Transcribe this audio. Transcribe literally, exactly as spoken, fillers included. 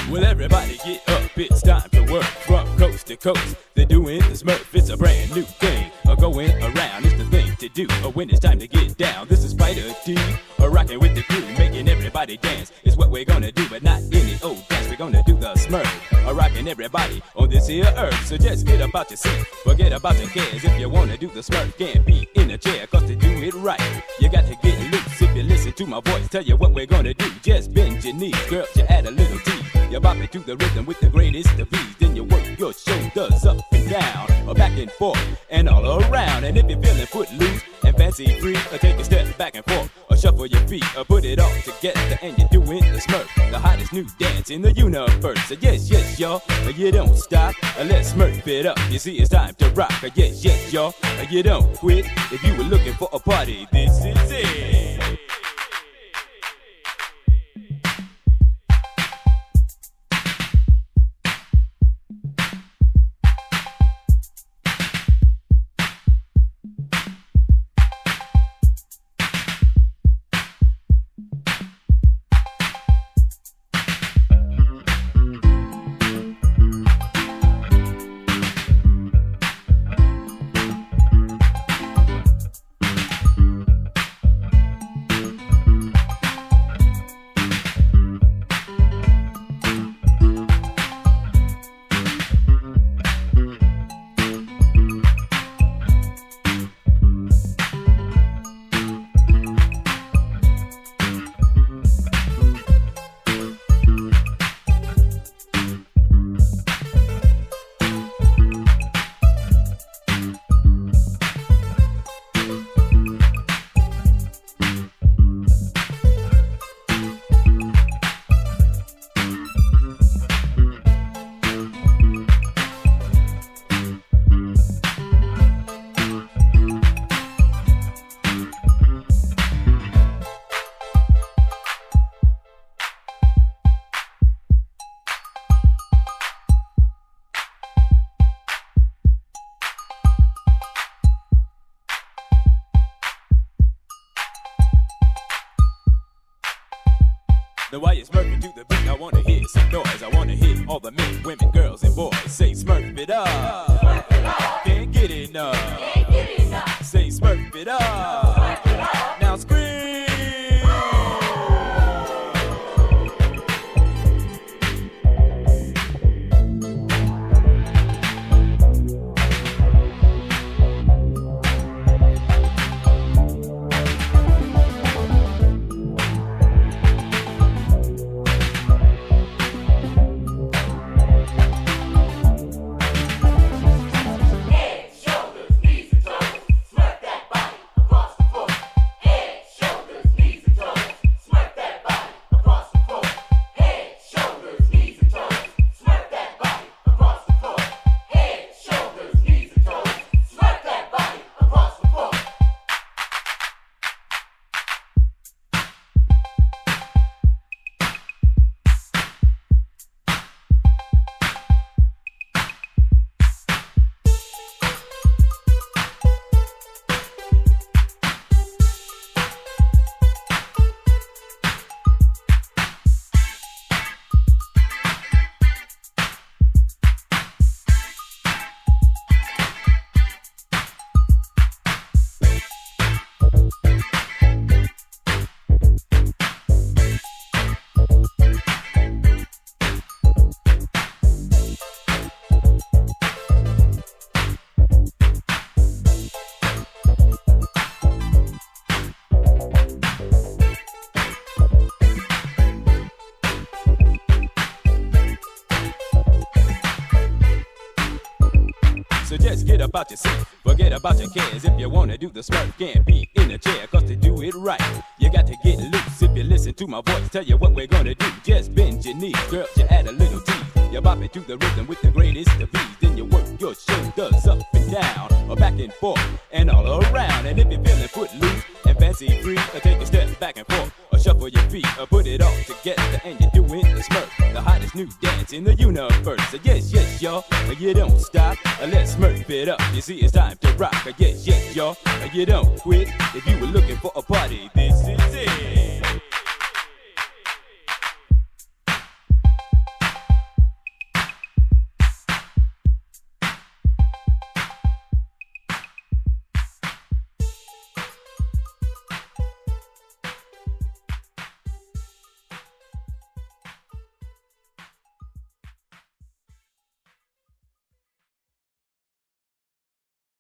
Well, everybody get up, it's time to work from coast to coast. They're doing the Smurf, it's a brand new thing. Uh, going around, it's the thing to do uh, when it's time to get down. This is Spider D, uh, rocking with the crew, making everybody dance. It's what we're gonna do, but not any old dance. We're gonna do the Smurf, uh, rocking everybody on this here earth. So just get about yourself, forget about your cares. If you wanna do the Smurf, can't be in a chair, cause to do it right, you got to get loose. If you listen to my voice, tell you what we're gonna do. Just bend your knees, girls, you add a little tease. You bop it to the rhythm with the greatest of ease. Then you work your shoulders up and down, or back and forth, and all around. And if you're feeling footloose and fancy free, or take a step back and forth, or shuffle your feet, or put it all together, and you're doing the Smurf, the hottest new dance in the universe. So yes, yes, y'all, you don't stop. Let's Smurf it up. You see, it's time to rock. Yes, yes, y'all, you don't quit. If you were looking for a party, this is it. Now while you're Smurfing to the beat, I wanna hear some noise. I wanna hear all the men, women, girls, and boys say Smurf it up. Smurf it up. Can't get enough. Can't get enough. Say Smurf it up. Smurf it up. Now scream. So just get about yourself, forget about your cares. If you wanna do the Smurf, can't be in a chair, cause to do it right, you got to get loose. If you listen to my voice, tell you what we're gonna do. Just bend your knees, girls, you add a little tease. You bop it to the rhythm with the greatest of ease. Then you work your shoulders up and down, or back and forth, and all around. And if you're feeling footloose and fancy free, or take a step back and forth, or shuffle your feet, or put it all together, and you're doing the Smurf, the hottest new dance in the universe. So yes, yes, y'all, you don't stop. Let's Smurf it up. You see, it's time to rock. Yes, yes, y'all, you don't quit. If you were looking for a party,